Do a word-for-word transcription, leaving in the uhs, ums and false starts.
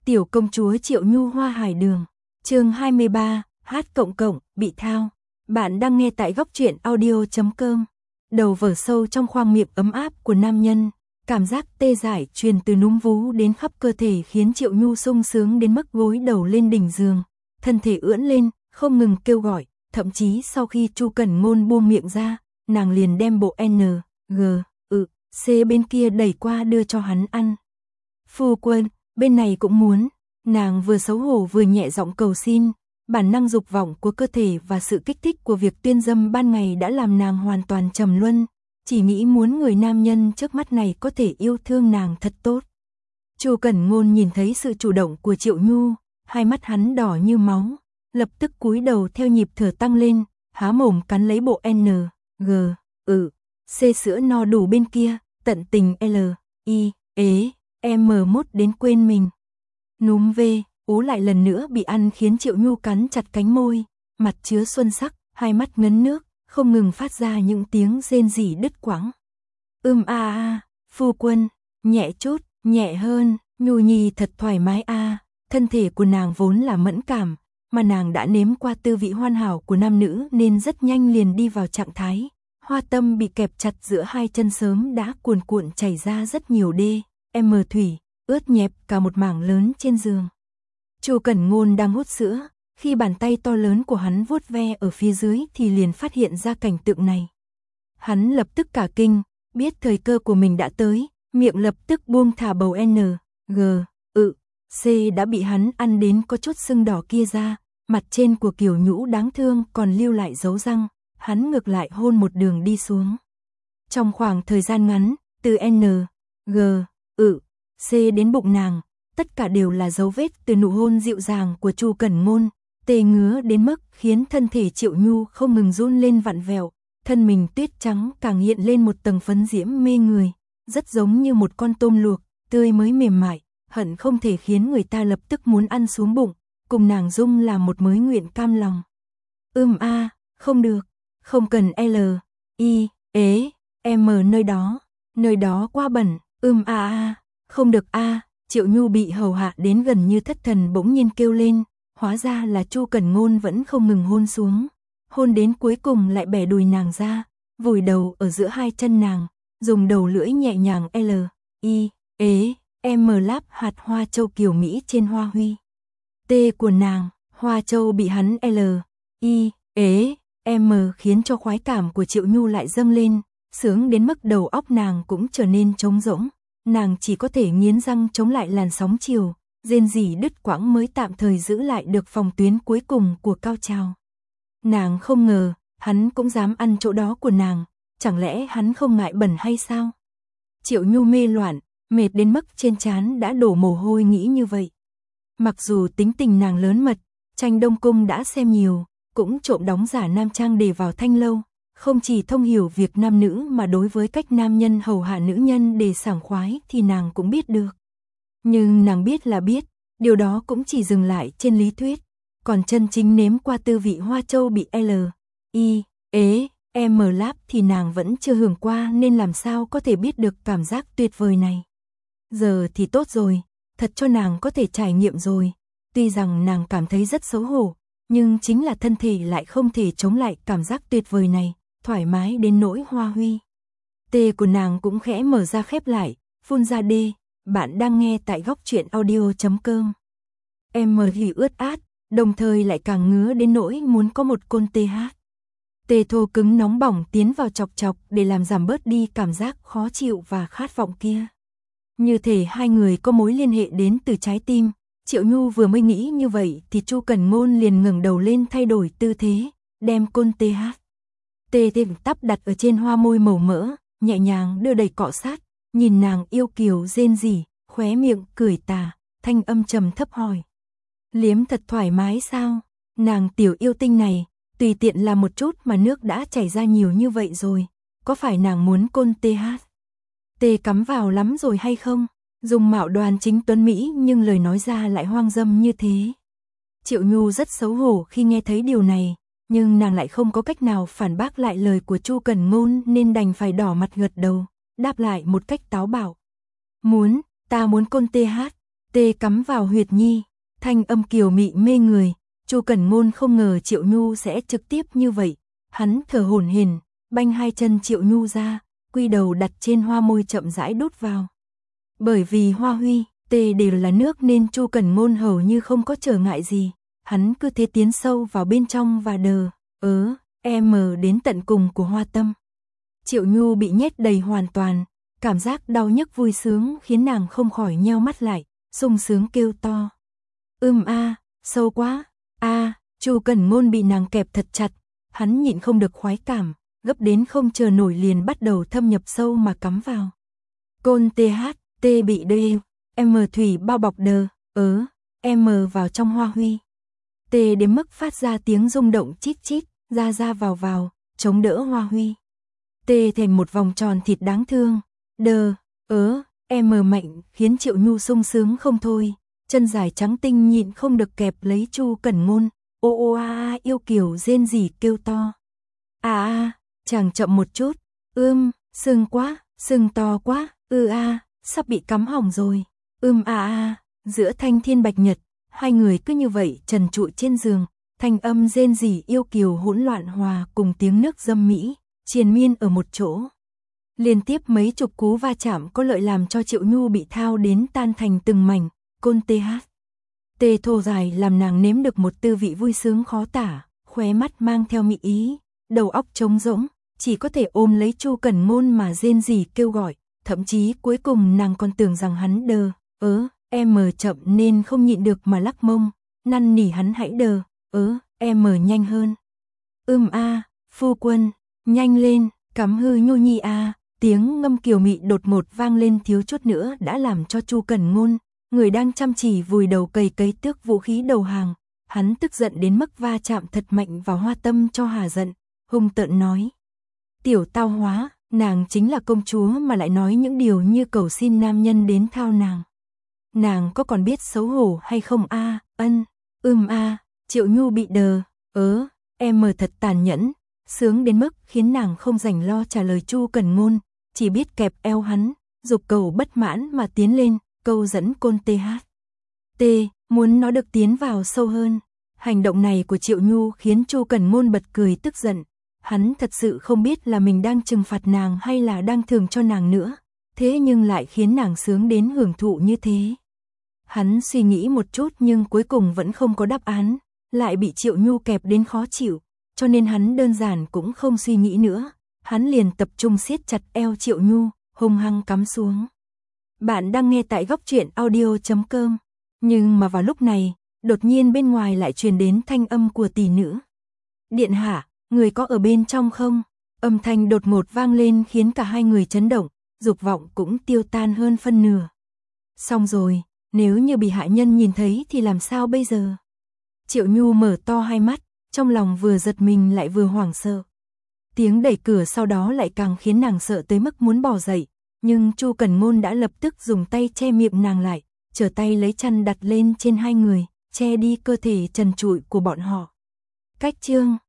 Tiểu công chúa Triệu Nhu Hoa Hải Đường, chương hai mươi ba, hát cộng cộng, bị thao. Bạn đang nghe tại góc truyện audio chấm com. Đầu vở sâu trong khoang miệng ấm áp của nam nhân, cảm giác tê dại truyền từ núm vú đến khắp cơ thể khiến Triệu Nhu sung sướng đến mức gối đầu lên đỉnh giường, thân thể ưỡn lên, không ngừng kêu gọi, thậm chí sau khi Chu Cẩn Ngôn buông miệng ra, nàng liền đem bộ N, G, ự, C bên kia đẩy qua đưa cho hắn ăn. Phu quân, bên này cũng muốn, nàng vừa xấu hổ vừa nhẹ giọng cầu xin, bản năng dục vọng của cơ thể và sự kích thích của việc tuyên dâm ban ngày đã làm nàng hoàn toàn trầm luân, chỉ nghĩ muốn người nam nhân trước mắt này có thể yêu thương nàng thật tốt. Chu Cẩn Ngôn nhìn thấy sự chủ động của Triệu Nhu, hai mắt hắn đỏ như máu, lập tức cúi đầu theo nhịp thở tăng lên, há mồm cắn lấy bộ N, G, ự, C sữa no đủ bên kia, tận tình L, I, ế, M mốt đến quên mình. Núm V, ú lại lần nữa bị ăn khiến Triệu Nhu cắn chặt cánh môi, mặt chứa xuân sắc, hai mắt ngấn nước, không ngừng phát ra những tiếng rên rỉ đứt quãng. Ưm a a, phu quân, nhẹ chút, nhẹ hơn, Nhu Nhi thật thoải mái a. Thân thể của nàng vốn là mẫn cảm, mà nàng đã nếm qua tư vị hoàn hảo của nam nữ nên rất nhanh liền đi vào trạng thái. Hoa tâm bị kẹp chặt giữa hai chân sớm đã cuồn cuộn chảy ra rất nhiều đê, M thủy, ướt nhẹp cả một mảng lớn trên giường. Chu Cẩn Ngôn đang hút sữa, khi bàn tay to lớn của hắn vuốt ve ở phía dưới thì liền phát hiện ra cảnh tượng này. Hắn lập tức cả kinh, biết thời cơ của mình đã tới, miệng lập tức buông thả bầu N, G, ự, C đã bị hắn ăn đến có chút sưng đỏ kia ra, mặt trên của Kiều Nhũ đáng thương còn lưu lại dấu răng, hắn ngược lại hôn một đường đi xuống. Trong khoảng thời gian ngắn, từ N, G, ự, C đến bụng nàng, tất cả đều là dấu vết từ nụ hôn dịu dàng của Chu Cẩn Ngôn, tê ngứa đến mức khiến thân thể Triệu Nhu không ngừng run lên vặn vẹo, thân mình tuyết trắng càng hiện lên một tầng phấn diễm mê người, rất giống như một con tôm luộc, tươi mới mềm mại, hận không thể khiến người ta lập tức muốn ăn xuống bụng, cùng nàng dung là một mối nguyện cam lòng. Ưm a, không được, không cần L, I, ế, M nơi đó, nơi đó quá bẩn, ưm a a, không được a. Triệu Nhu bị hầu hạ đến gần như thất thần bỗng nhiên kêu lên, hóa ra là Chu Cẩn Ngôn vẫn không ngừng hôn xuống, hôn đến cuối cùng lại bẻ đùi nàng ra, vùi đầu ở giữa hai chân nàng, dùng đầu lưỡi nhẹ nhàng L, I, ế, M láp hạt hoa châu kiều Mỹ trên hoa huy. T của nàng, hoa châu bị hắn L, I, ế, M khiến cho khoái cảm của Triệu Nhu lại dâng lên, sướng đến mức đầu óc nàng cũng trở nên trống rỗng. Nàng chỉ có thể nghiến răng chống lại làn sóng chiều, rên rỉ đứt quãng mới tạm thời giữ lại được phòng tuyến cuối cùng của cao trào. Nàng không ngờ, hắn cũng dám ăn chỗ đó của nàng, chẳng lẽ hắn không ngại bẩn hay sao? Triệu Nhu mê loạn, mệt đến mức trên trán đã đổ mồ hôi nghĩ như vậy. Mặc dù tính tình nàng lớn mật, tranh Đông Cung đã xem nhiều, cũng trộm đóng giả nam trang để vào thanh lâu. Không chỉ thông hiểu việc nam nữ mà đối với cách nam nhân hầu hạ nữ nhân để sảng khoái thì nàng cũng biết được. Nhưng nàng biết là biết, điều đó cũng chỉ dừng lại trên lý thuyết, còn chân chính nếm qua tư vị hoa châu bị L, I, ế, M láp thì nàng vẫn chưa hưởng qua nên làm sao có thể biết được cảm giác tuyệt vời này. Giờ thì tốt rồi, thật cho nàng có thể trải nghiệm rồi, tuy rằng nàng cảm thấy rất xấu hổ, nhưng chính là thân thể lại không thể chống lại cảm giác tuyệt vời này. Thoải mái đến nỗi hoa huy. Tê của nàng cũng khẽ mở ra khép lại, phun ra đê, bạn đang nghe tại góc truyện audio chấm com. Em mờ thì ướt át, đồng thời lại càng ngứa đến nỗi muốn có một côn tê hát. Tê thô cứng nóng bỏng tiến vào chọc chọc để làm giảm bớt đi cảm giác khó chịu và khát vọng kia. Như thể hai người có mối liên hệ đến từ trái tim, Triệu Nhu vừa mới nghĩ như vậy thì Chu Cẩn Ngôn liền ngẩng đầu lên thay đổi tư thế, đem côn tê hát. Tê thêm tắp đặt ở trên hoa môi màu mỡ, nhẹ nhàng đưa đẩy cọ sát, nhìn nàng yêu kiều rên rỉ, khóe miệng cười tà, thanh âm trầm thấp hỏi. Liếm thật thoải mái sao? Nàng tiểu yêu tinh này, tùy tiện làm một chút mà nước đã chảy ra nhiều như vậy rồi, có phải nàng muốn côn tê hát? Tê cắm vào lắm rồi hay không? Dùng mạo đoan chính tuấn Mỹ nhưng lời nói ra lại hoang dâm như thế. Triệu Nhu rất xấu hổ khi nghe thấy điều này. Nhưng nàng lại không có cách nào phản bác lại lời của Chu Cẩn Ngôn nên đành phải đỏ mặt gật đầu, đáp lại một cách táo bạo. Muốn, ta muốn côn tê hát. Tê cắm vào huyệt nhi, thanh âm kiều mị mê người. Chu Cẩn Ngôn không ngờ Triệu Nhu sẽ trực tiếp như vậy, hắn thở hổn hển, banh hai chân Triệu Nhu ra, quy đầu đặt trên hoa môi chậm rãi đút vào. Bởi vì Hoa Huy, Tê đều là nước nên Chu Cẩn Ngôn hầu như không có trở ngại gì, hắn cứ thế tiến sâu vào bên trong và đờ, ớ, em đến tận cùng của hoa tâm. Triệu Nhu bị nhét đầy hoàn toàn, cảm giác đau nhức vui sướng khiến nàng không khỏi nheo mắt lại, sung sướng kêu to. Ưm a, sâu quá, a, Chu Cẩn Ngôn bị nàng kẹp thật chặt, hắn nhịn không được khoái cảm, gấp đến không chờ nổi liền bắt đầu thâm nhập sâu mà cắm vào. Côn tê hát, tê bị đê, em thủy bao bọc đờ, ớ, em vào trong Hoa Huy. Tê đến mức phát ra tiếng rung động chít chít, ra ra vào vào, chống đỡ Hoa Huy. Tê thành một vòng tròn thịt đáng thương, đờ, ớ, em mạnh khiến Triệu Nhu sung sướng không thôi, chân dài trắng tinh nhịn không được kẹp lấy Chu Cẩn Ngôn, ô ô a a yêu kiều rên rỉ kêu to. À a, chàng chậm một chút, ưm, sưng quá, sưng to quá, ư a, sắp bị cắm hỏng rồi, ưm a a, giữa thanh thiên bạch nhật, hai người cứ như vậy trần trụi trên giường, thanh âm rên rỉ yêu kiều hỗn loạn hòa cùng tiếng nước dâm mỹ, triền miên ở một chỗ. Liên tiếp mấy chục cú va chạm có lợi làm cho Triệu Nhu bị thao đến tan thành từng mảnh, côn tê hát. Tê thô dài làm nàng nếm được một tư vị vui sướng khó tả, khóe mắt mang theo mị ý, đầu óc trống rỗng, chỉ có thể ôm lấy Chu Cẩn Ngôn mà rên rỉ kêu gọi, thậm chí cuối cùng nàng còn tưởng rằng hắn đờ, ớ, em chậm nên không nhịn được mà lắc mông, năn nỉ hắn hãy đờ, ớ, em nhanh hơn. Ưm a, phu quân, nhanh lên, cắm hư Nhu nhi a, tiếng ngâm kiều mị đột ngột vang lên thiếu chút nữa đã làm cho Chu Cẩn Ngôn, người đang chăm chỉ vùi đầu cày cấy tước vũ khí đầu hàng, hắn tức giận đến mức va chạm thật mạnh vào hoa tâm cho hà giận, hung tợn nói. Tiểu tao hóa, nàng chính là công chúa mà lại nói những điều như cầu xin nam nhân đến thao nàng. Nàng có còn biết xấu hổ hay không a? Ân, ưm a, Triệu Nhu bị đờ, ớ, em thật tàn nhẫn, sướng đến mức khiến nàng không rảnh lo trả lời Chu Cẩn Ngôn, chỉ biết kẹp eo hắn, dục cầu bất mãn mà tiến lên, câu dẫn côn tê hát. Tê, muốn nó được tiến vào sâu hơn. Hành động này của Triệu Nhu khiến Chu Cẩn Ngôn bật cười tức giận. Hắn thật sự không biết là mình đang trừng phạt nàng hay là đang thường cho nàng nữa, thế nhưng lại khiến nàng sướng đến hưởng thụ như thế. Hắn suy nghĩ một chút nhưng cuối cùng vẫn không có đáp án, lại bị Triệu Nhu kẹp đến khó chịu, cho nên hắn đơn giản cũng không suy nghĩ nữa, hắn liền tập trung siết chặt eo Triệu Nhu, hung hăng cắm xuống. Bạn đang nghe tại góc truyện audio chấm com, nhưng mà vào lúc này, đột nhiên bên ngoài lại truyền đến thanh âm của tỷ nữ. Điện hạ, người có ở bên trong không? Âm thanh đột ngột vang lên khiến cả hai người chấn động, dục vọng cũng tiêu tan hơn phân nửa. Xong rồi, nếu như bị hạ nhân nhìn thấy thì làm sao bây giờ? Triệu Nhu mở to hai mắt, trong lòng vừa giật mình lại vừa hoảng sợ. Tiếng đẩy cửa sau đó lại càng khiến nàng sợ tới mức muốn bò dậy, nhưng Chu Cẩn Ngôn đã lập tức dùng tay che miệng nàng lại, trở tay lấy chăn đặt lên trên hai người, che đi cơ thể trần trụi của bọn họ. Cách chương